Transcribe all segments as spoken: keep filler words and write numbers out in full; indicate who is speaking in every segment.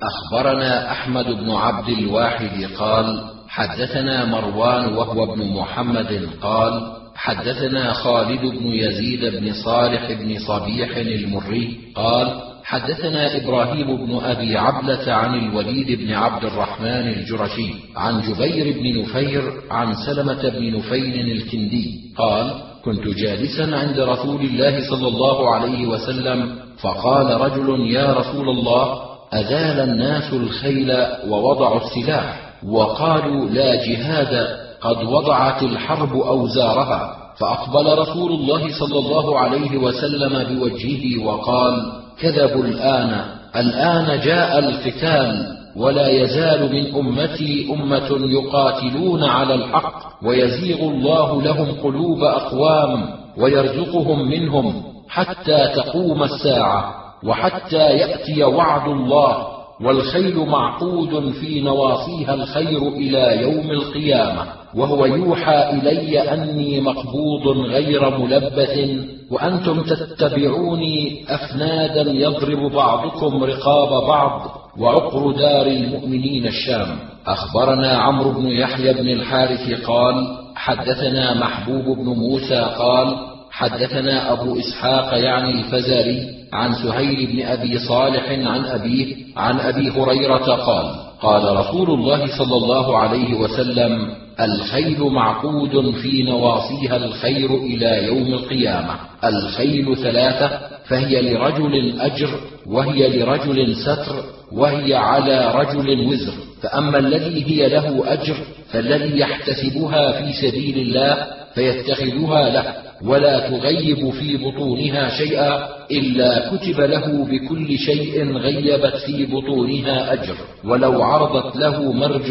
Speaker 1: أخبرنا أحمد بن عبد الواحد قال حدثنا مروان وهو ابن محمد قال حدثنا خالد بن يزيد بن صالح بن صبيح المري قال حدثنا إبراهيم بن أبي عبلة عن الوليد بن عبد الرحمن الجرشي عن جبير بن نفير عن سلمة بن نفيل الكندي قال كنت جالسا عند رسول الله صلى الله عليه وسلم فقال رجل يا رسول الله أزال الناس الخيل ووضعوا السلاح وقالوا لا جهاد قد وضعت الحرب أوزارها، فأقبل رسول الله صلى الله عليه وسلم بوجهه وقال كذبوا الآن الآن جاء القتال ولا يزال من أمتي أمة يقاتلون على الحق ويزيغ الله لهم قلوب أقوام ويرزقهم منهم حتى تقوم الساعة وحتى يأتي وعد الله، والخيل معقود في نواصيها الخير إلى يوم القيامة، وهو يوحى إلي أني مقبوض غير ملبث وأنتم تتبعوني أفنادا يضرب بعضكم رقاب بعض وعقر دار المؤمنين الشام. أخبرنا عمرو بن يحيى بن الحارث قال حدثنا محبوب بن موسى قال حدثنا أبو إسحاق يعني الفزاري عن سهيل بن أبي صالح عن أبيه عن أبي هريرة قال قال رسول الله صلى الله عليه وسلم الخيل معقود في نواصيها الخير إلى يوم القيامة. الخيل ثلاثة فهي لرجل أجر وهي لرجل ستر وهي على رجل وزر، فأما الذي هي له أجر فالذي يحتسبها في سبيل الله فيتخذها له ولا تغيب في بطونها شيئا إلا كتب له بكل شيء غيبت في بطونها أجر ولو عرضت له مرج.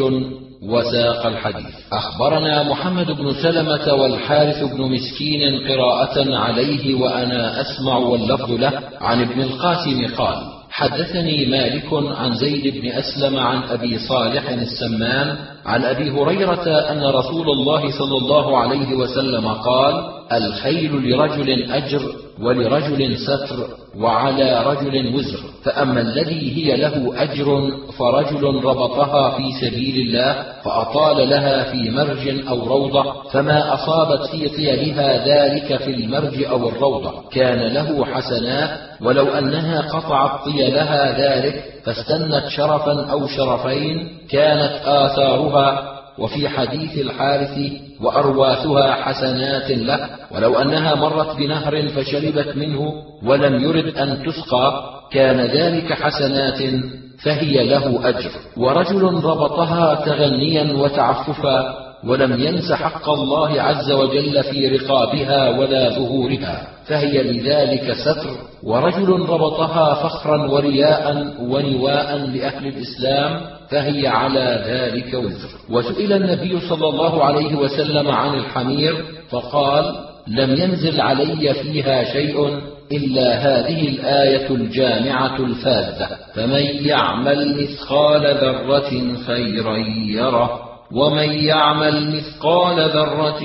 Speaker 1: وساق الحديث. أخبرنا محمد بن سلمة والحارث بن مسكين قراءة عليه وأنا أسمع واللفظ له عن ابن القاسم قال حدثني مالك عن زيد بن أسلم عن أبي صالح السمان عن أبي هريرة أن رسول الله صلى الله عليه وسلم قال الخيل لرجل أجر ولرجل ستر وعلى رجل وزر، فأما الذي هي له أجر فرجل ربطها في سبيل الله فأطال لها في مرج أو روضة فما أصابت في طيلها ذلك في المرج أو الروضة كان له حسنات، ولو أنها قطعت طيلها ذلك فاستنت شرفا أو شرفين كانت آثارها. وفي حديث الحارث وأرواثها حسنات له، ولو أنها مرت بنهر فشربت منه ولم يرد أن تسقى كان ذلك حسنات فهي له أجر. ورجل ربطها تغنيا وتعففا ولم ينس حق الله عز وجل في رقابها ولا ظهورها فهي لذلك ستر. ورجل ربطها فخرا ورياء ونواء لأهل الإسلام فهي على ذلك وزر. وسئل النبي صلى الله عليه وسلم عن الحمير فقال لم ينزل علي فيها شيء إلا هذه الآية الجامعة الفاذة فمن يعمل مثقال ذرة خيرا يره ومن يعمل مثقال ذرة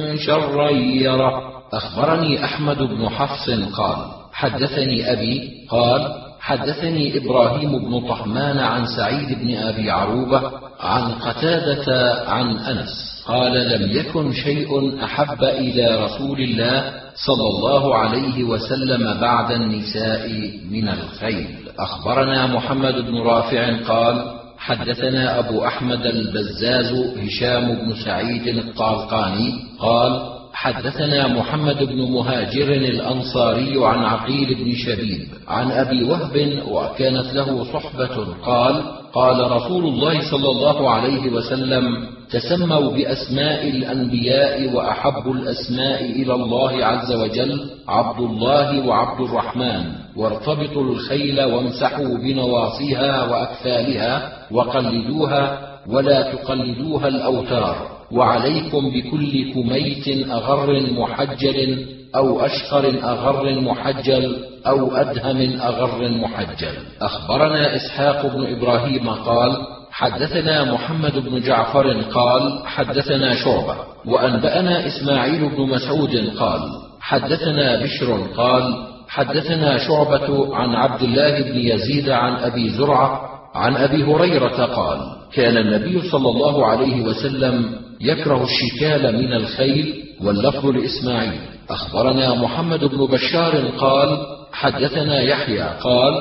Speaker 1: شرا يره. أخبرني أحمد بن حفص قال حدثني أبي قال حدثني إبراهيم بن طهمان عن سعيد بن أبي عروبة عن قتادة عن أنس قال لم يكن شيء أحب إلى رسول الله صلى الله عليه وسلم بعد النساء من الخيل. أخبرنا محمد بن رافع قال حدثنا أبو أحمد البزاز هشام بن سعيد الطالقاني قال حدثنا محمد بن مهاجر الأنصاري عن عقيل بن شبيب عن أبي وهب وكانت له صحبة قال قال رسول الله صلى الله عليه وسلم تسموا بأسماء الأنبياء وأحب الأسماء إلى الله عز وجل عبد الله وعبد الرحمن، وارتبطوا الخيل وامسحوا بنواصيها وأكفالها وقلدوها ولا تقلدوها الأوتار، وعليكم بكل كميت أغر محجل أو أشقر أغر محجل أو أدهم أغر محجل. أخبرنا إسحاق بن إبراهيم قال حدثنا محمد بن جعفر قال حدثنا شعبة وأنبأنا إسماعيل بن مسعود قال حدثنا بشر قال حدثنا شعبة عن عبد الله بن يزيد عن أبي زرعة عن أبي هريرة قال: كان النبي صلى الله عليه وسلم يكره الشكال من الخيل. واللفظ لإسماعيل. أخبرنا محمد بن بشار قال: حدثنا يحيى قال: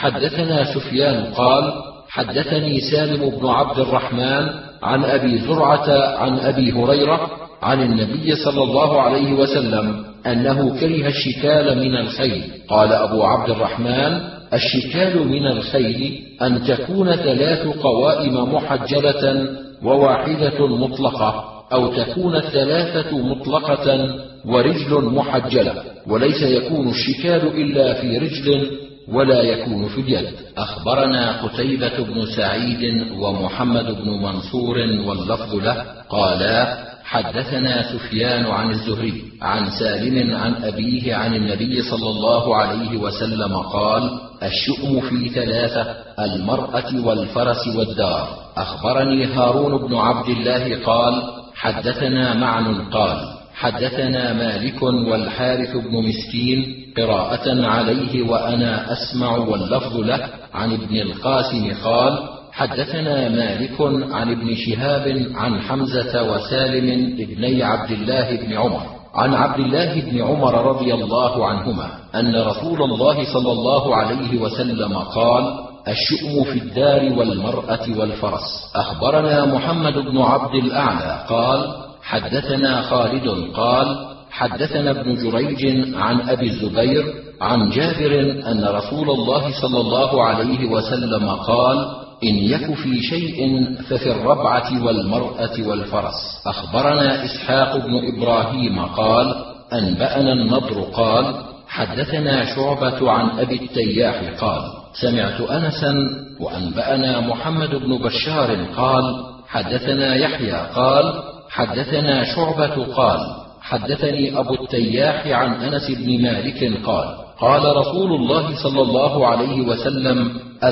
Speaker 1: حدثنا سفيان قال: حدثني سالم بن عبد الرحمن عن أبي زرعة عن أبي هريرة عن النبي صلى الله عليه وسلم أنه كره الشكال من الخيل. قال أبو عبد الرحمن: الشكال من الخيل أن تكون ثلاث قوائم محجلة وواحدة مطلقة، أو تكون الثلاثة مطلقة ورجل محجلة، وليس يكون الشكال إلا في رجل ولا يكون في اليد. أخبرنا قتيبة بن سعيد ومحمد بن منصور واللفظ له قالا: حدثنا سفيان عن الزهري عن سالم عن أبيه عن النبي صلى الله عليه وسلم قال: الشؤم في ثلاثة: المرأة والفرس والدار. أخبرني هارون بن عبد الله قال: حدثنا معن قال: حدثنا مالك والحارث بن مسكين قراءة عليه وأنا أسمع واللفظ له عن ابن القاسم قال: حدثنا مالك عن ابن شهاب عن حمزة وسالم ابني عبد الله بن عمر عن عبد الله بن عمر رضي الله عنهما أن رسول الله صلى الله عليه وسلم قال: الشؤم في الدار والمرأة والفرس. أخبرنا محمد بن عبد الأعلى قال: حدثنا خالد قال: حدثنا ابن جريج عن أبي الزبير عن جابر أن رسول الله صلى الله عليه وسلم قال: إن يك في شيء ففي الربعة والمرأة والفرس. أخبرنا إسحاق بن إبراهيم قال: أنبأنا النضر قال: حدثنا شعبة عن أبي التياح قال: سمعت أنسا. وأنبأنا محمد بن بشار قال: حدثنا يحيى قال: حدثنا شعبة قال: حدثني أبو التياح عن أنس بن مالك قال: قال رسول الله صلى الله عليه وسلم: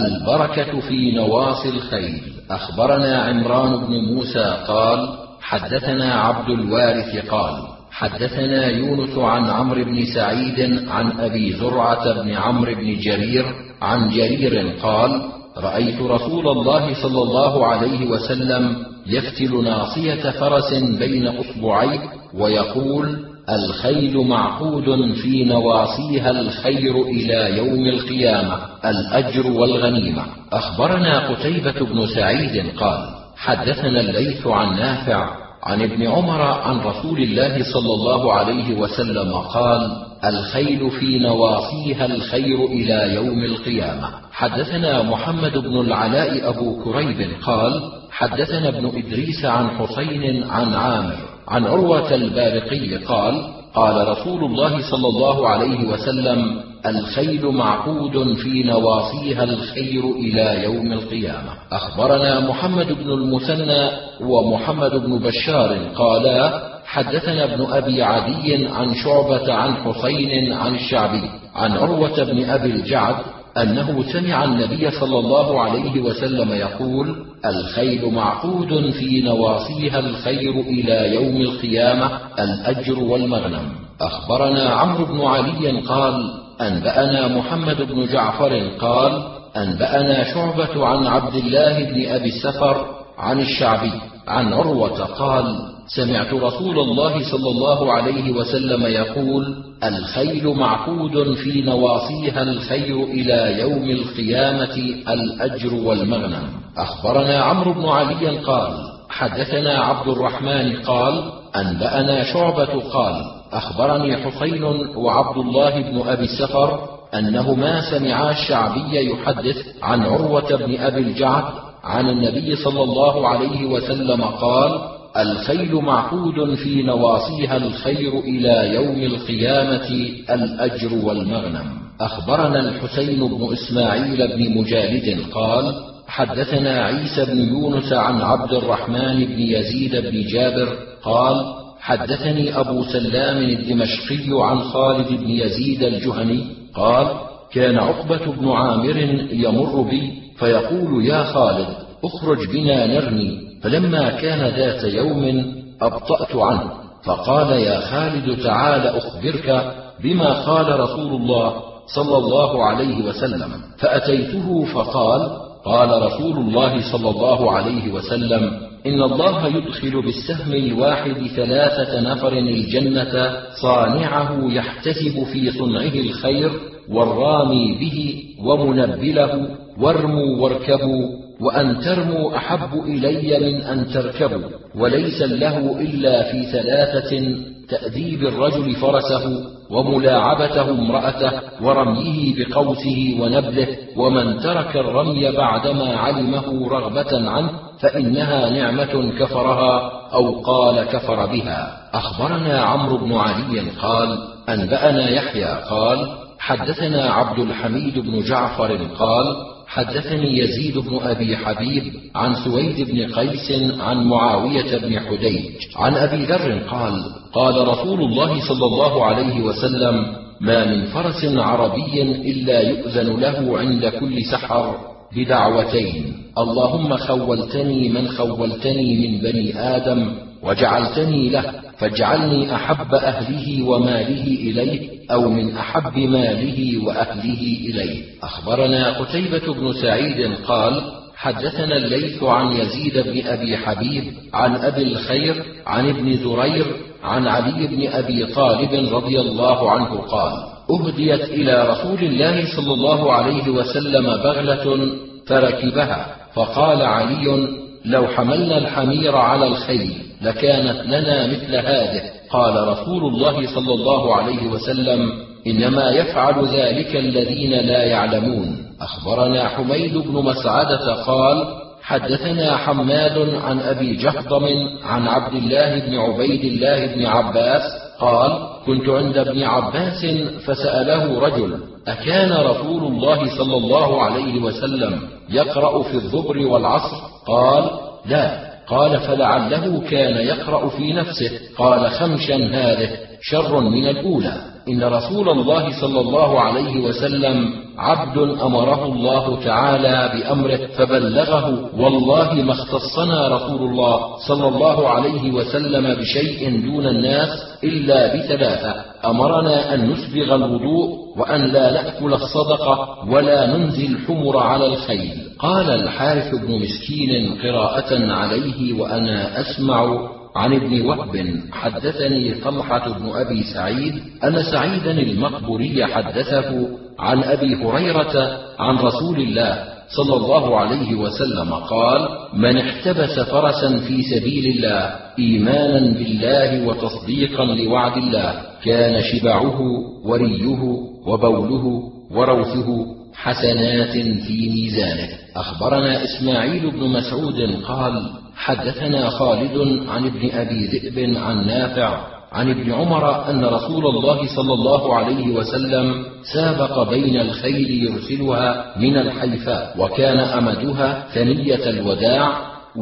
Speaker 1: البركة في نواصي الخيل. أخبرنا عمران بن موسى قال: حدثنا عبد الوارث قال: حدثنا يونس عن عمرو بن سعيد عن أبي زرعة بن عمرو بن جرير عن جرير قال: رأيت رسول الله صلى الله عليه وسلم يفتل ناصية فرس بين أصبعيه ويقول: الخيل معقود في نواصيها الخير إلى يوم القيامة، الأجر والغنيمة. أخبرنا قتيبة بن سعيد قال: حدثنا الليث عن نافع عن ابن عمر عن رسول الله صلى الله عليه وسلم قال: الخيل في نواصيها الخير إلى يوم القيامة. حدثنا محمد بن العلاء أبو كريب قال: حدثنا ابن إدريس عن حسين عن عامر عن عروة البارقي قال: قال رسول الله صلى الله عليه وسلم: الخيل معقود في نواصيها الخير إلى يوم القيامة. أخبرنا محمد بن المثنى ومحمد بن بشار قالا: حدثنا ابن أبي عدي عن شعبة عن حسين عن الشعبي عن عروة بن أبي الجعد أنه سمع النبي صلى الله عليه وسلم يقول: الخيل معقود في نواصيها الخير إلى يوم القيامة، الأجر والمغنم. أخبرنا عمرو بن علي قال: أنبأنا محمد بن جعفر قال: أنبأنا شعبة عن عبد الله بن أبي السفر عن الشعبي عن عروة قال: سمعت رسول الله صلى الله عليه وسلم يقول: الخيل معقود في نواصيها الخير إلى يوم القيامة، الأجر والمغنم. أخبرنا عمرو بن علي قال: حدثنا عبد الرحمن قال: أنبأنا شعبة قال: أخبرني حسين وعبد الله بن أبي السفر أنهما سمعا الشعبي يحدث عن عروة بن أبي الجعد عن النبي صلى الله عليه وسلم قال: الخيل معقود في نواصيها الخير إلى يوم القيامة، الأجر والمغنم. أخبرنا الحسين بن إسماعيل بن مجالد قال: حدثنا عيسى بن يونس عن عبد الرحمن بن يزيد بن جابر قال: حدثني أبو سلام الدمشقي عن خالد بن يزيد الجهني قال: كان عقبة بن عامر يمر بي فيقول: يا خالد اخرج بنا نرمي. فلما كان ذات يوم أبطأت عنه، فقال: يا خالد تعال أخبرك بما قال رسول الله صلى الله عليه وسلم. فأتيته فقال: قال رسول الله صلى الله عليه وسلم: إن الله يدخل بالسهم الواحد ثلاثة نفر الجنة، صانعه يحتسب في صنعه الخير، والرامي به، ومنبله، وارموا واركبوا، وأن ترموا أحب إلي من أن تركبوا. وليس له إلا في ثلاثة: تأديب الرجل فرسه، وملاعبته امرأته، ورميه بقوسه ونبله. ومن ترك الرمي بعدما علمه رغبة عنه فإنها نعمة كفرها، أو قال كفر بها. أخبرنا عمرو بن علي قال: أنبأنا يحيى قال: حدثنا عبد الحميد بن جعفر قال: حدثني يزيد بن أبي حبيب عن سويد بن قيس عن معاوية بن حديج عن أبي ذر قال: قال رسول الله صلى الله عليه وسلم: ما من فرس عربي إلا يؤذن له عند كل سحر بدعوتين: اللهم خولتني من خولتني من بني آدم وجعلتني له، فاجعلني أحب أهله وماله إليه، أو من أحب ماله وأهله إليه. أخبرنا قتيبة بن سعيد قال: حدثنا الليث عن يزيد بن أبي حبيب عن أبي الخير عن ابن زرير عن علي بن أبي طالب رضي الله عنه قال: أهديت إلى رسول الله صلى الله عليه وسلم بغلة فركبها، فقال علي: لو حملنا الحمير على الخيل لكانت لنا مثل هذه. قال رسول الله صلى الله عليه وسلم: إنما يفعل ذلك الذين لا يعلمون. أخبرنا حميد بن مسعدة قال: حدثنا حماد عن أبي جهضم عن عبد الله بن عبيد الله بن عباس قال: كنت عند ابن عباس فسأله رجل: أكان رسول الله صلى الله عليه وسلم يقرأ في الظهر والعصر؟ قال: لا. قال: فلعله كان يقرأ في نفسه. قال: خمشا هذه شر من الأولى. إن رسول الله صلى الله عليه وسلم عبد أمره الله تعالى بأمره فبلغه، والله ما اختصنا رسول الله صلى الله عليه وسلم بشيء دون الناس إلا بثلاثة: أمرنا أن نسبغ الوضوء، وأن لا نأكل الصدقة، ولا ننزي الحمر على الخيل. قال الحارث بن مسكين قراءة عليه وأنا أسمع عن ابن وهب: حدثني طلحة بن أبي سعيد أن سعيدا المقبوري حدثه عن أبي هريرة عن رسول الله صلى الله عليه وسلم قال: من احتبس فرسا في سبيل الله إيمانا بالله وتصديقا لوعد الله كان شبعه وريه وبوله وروثه حسنات في ميزانه. أخبرنا إسماعيل بن مسعود قال: حدثنا خالد عن ابن أبي ذئب عن نافع عن ابن عمر أن رسول الله صلى الله عليه وسلم سابق بين الخيل يرسلها من الحيفاء، وكان أمدها ثنية الوداع،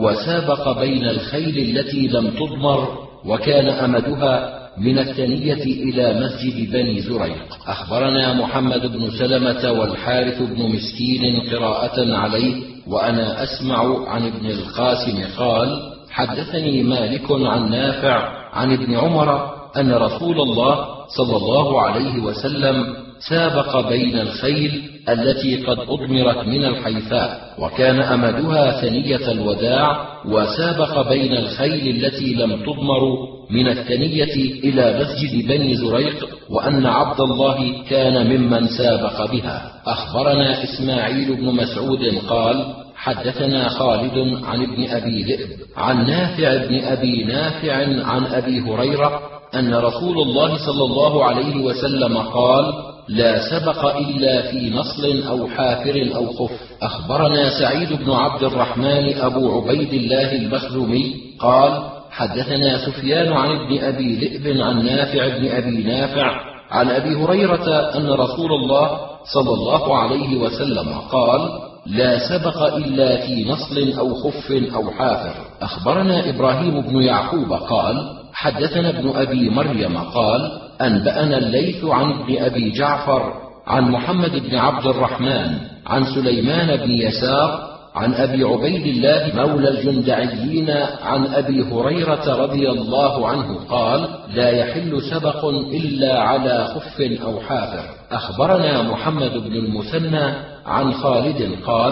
Speaker 1: وسابق بين الخيل التي لم تضمر، وكان أمدها من الثنية إلى مسجد بني زريق. أخبرنا محمد بن سلمة والحارث بن مسكين قراءة عليه وأنا أسمع عن ابن القاسم قال: حدثني مالك عن نافع عن ابن عمر أن رسول الله صلى الله عليه وسلم سابق بين الخيل التي قد أضمرت من الحيفاء، وكان أمدها ثنية الوداع، وسابق بين الخيل التي لم تضمر من الثنية إلى مسجد بني زريق، وأن عبد الله كان ممن سابق بها. أخبرنا إسماعيل بن مسعود قال: حدثنا خالد عن ابن أبي ذئب عن نافع بن أبي نافع عن أبي هريرة أن رسول الله صلى الله عليه وسلم قال: لا سبق إلا في نصل أو حافر أو خف. أخبرنا سعيد بن عبد الرحمن أبو عبيد الله المخزومي قال: حدثنا سفيان عن ابن أبي ذئب عن نافع بن أبي نافع عن أبي هريرة أن رسول الله صلى الله عليه وسلم قال: لا سبق إلا في نصل أو خف أو حافر. أخبرنا إبراهيم بن يعقوب قال: حدثنا ابن أبي مريم قال: أنبأنا الليث عن ابن أبي جعفر عن محمد بن عبد الرحمن عن سليمان بن يسار عن أبي عبيد الله مولى الجندعيين عن أبي هريرة رضي الله عنه قال: لا يحل سبق إلا على خف أو حافر. أخبرنا محمد بن المثنى عن خالد قال: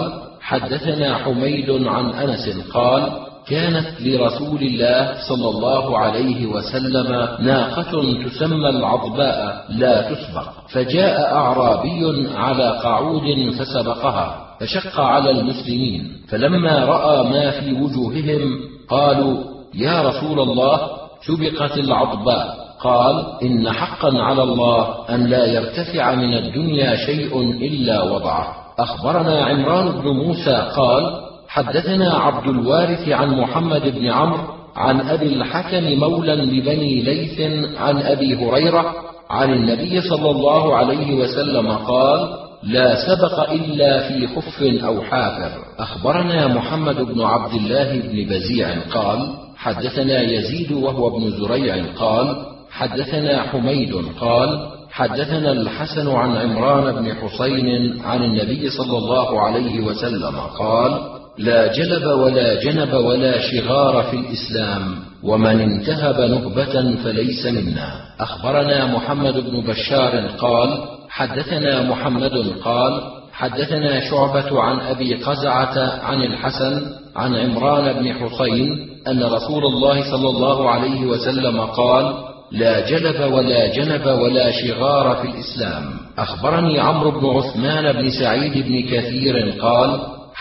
Speaker 1: حدثنا حميد عن أنس قال: كانت لرسول الله صلى الله عليه وسلم ناقة تسمى العضباء لا تسبق، فجاء أعرابي على قعود فسبقها، فشق على المسلمين، فلما رأى ما في وجوههم قالوا: يا رسول الله، سبقت العضباء. قال: إن حقا على الله أن لا يرتفع من الدنيا شيء إلا وضعه. أخبرنا عمران بن موسى قال: حدثنا عبد الوارث عن محمد بن عمرو عن أبي الحكم مولى لبني ليث عن أبي هريرة عن النبي صلى الله عليه وسلم قال: لا سبق إلا في خف أو حافر. أخبرنا محمد بن عبد الله بن بزيع قال: حدثنا يزيد وهو ابن زريع قال: حدثنا حميد قال: حدثنا الحسن عن عمران بن حسين عن النبي صلى الله عليه وسلم قال: لا جلب ولا جنب ولا شغار في الإسلام، ومن انتهب نهبة فليس منا. أخبرنا محمد بن بشار قال: حدثنا محمد قال: حدثنا شعبة عن أبي قزعة عن الحسن عن عمران بن حسين أن رسول الله صلى الله عليه وسلم قال: لا جلب ولا جنب ولا شغار في الإسلام. أخبرني عمرو بن عثمان بن سعيد بن كثير قال: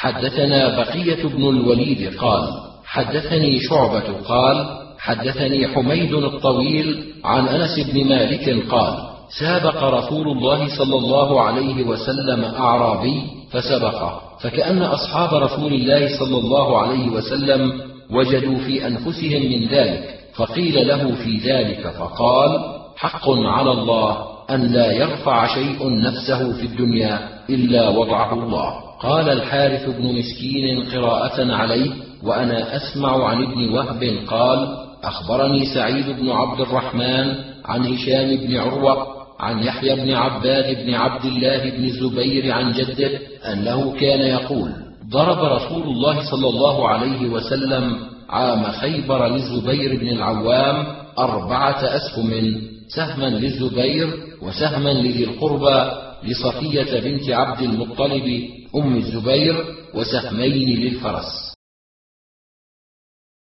Speaker 1: حدثنا بقية بن الوليد قال: حدثني شعبة قال: حدثني حميد الطويل عن أنس بن مالك قال: سابق رسول الله صلى الله عليه وسلم أعرابي فسبقه، فكأن أصحاب رسول الله صلى الله عليه وسلم وجدوا في أنفسهم من ذلك، فقيل له في ذلك فقال: حق على الله أن لا يرفع شيء نفسه في الدنيا إلا وضعه الله. قال الحارث بن مسكين قراءة عليه وأنا أسمع عن ابن وهب قال: أخبرني سعيد بن عبد الرحمن عن هشام بن عروة عن يحيى بن عباد بن عبد الله بن الزبير عن جده أنه كان يقول: ضرب رسول الله صلى الله عليه وسلم عام خيبر للزبير بن العوام أربعة أسهم، سهما للزبير وسهما لذي القربى لصفية بنت عبد المطلب أم الزبير وسهمين للفرس.